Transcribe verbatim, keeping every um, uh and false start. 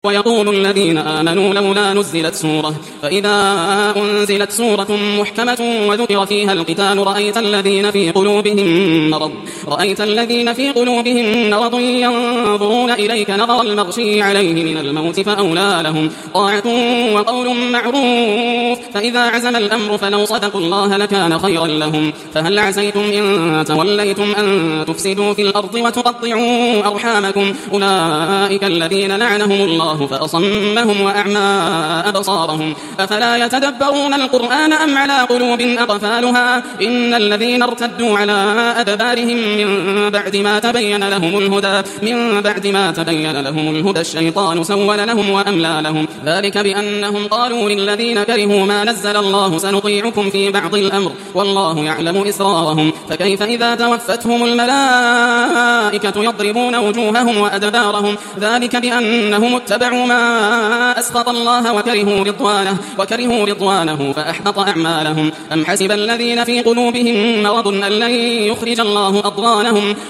ويقول الذين آمنوا لولا نزلت سورة فإذا أنزلت سورة محكمة وذكر فيها القتال رأيت الذين في قلوبهم مرض رأيت الذين في قلوبهم مرض ينظرون إليك نظر المغشي عليه من الموت فأولى لهم طاعة وقول معروف فإذا عزم الأمر فلو صدقوا الله لكان خيرا لهم فهل عسيتم إن توليتم أن تفسدوا في الأرض وتقطعوا أرحامكم أولئك الذين لعنهم الله فأصمهم وأعمى أبصارهم أفلا يتدبرون القرآن أم على قلوب أقفالها إن الذين ارتدوا على أدبارهم من بعد ما تبين لهم الهدى من بعد ما تبين لهم الهدى الشيطان سول لهم وأملى لهم ذلك بأنهم قالوا للذين كرهوا ما نزل الله سنطيعكم في بعض الأمر والله يعلم إسرارهم فكيف إذا توفتهم الملائكة يضربون وجوههم وأدبارهم ذلك بأنهم اتبعوا ما أسخط الله وكرهوا رضوانه وكرهوا رضوانه فأحبط أعمالهم أم حسب الذين في قلوبهم مرض أن لن يخرج الله أضغانهم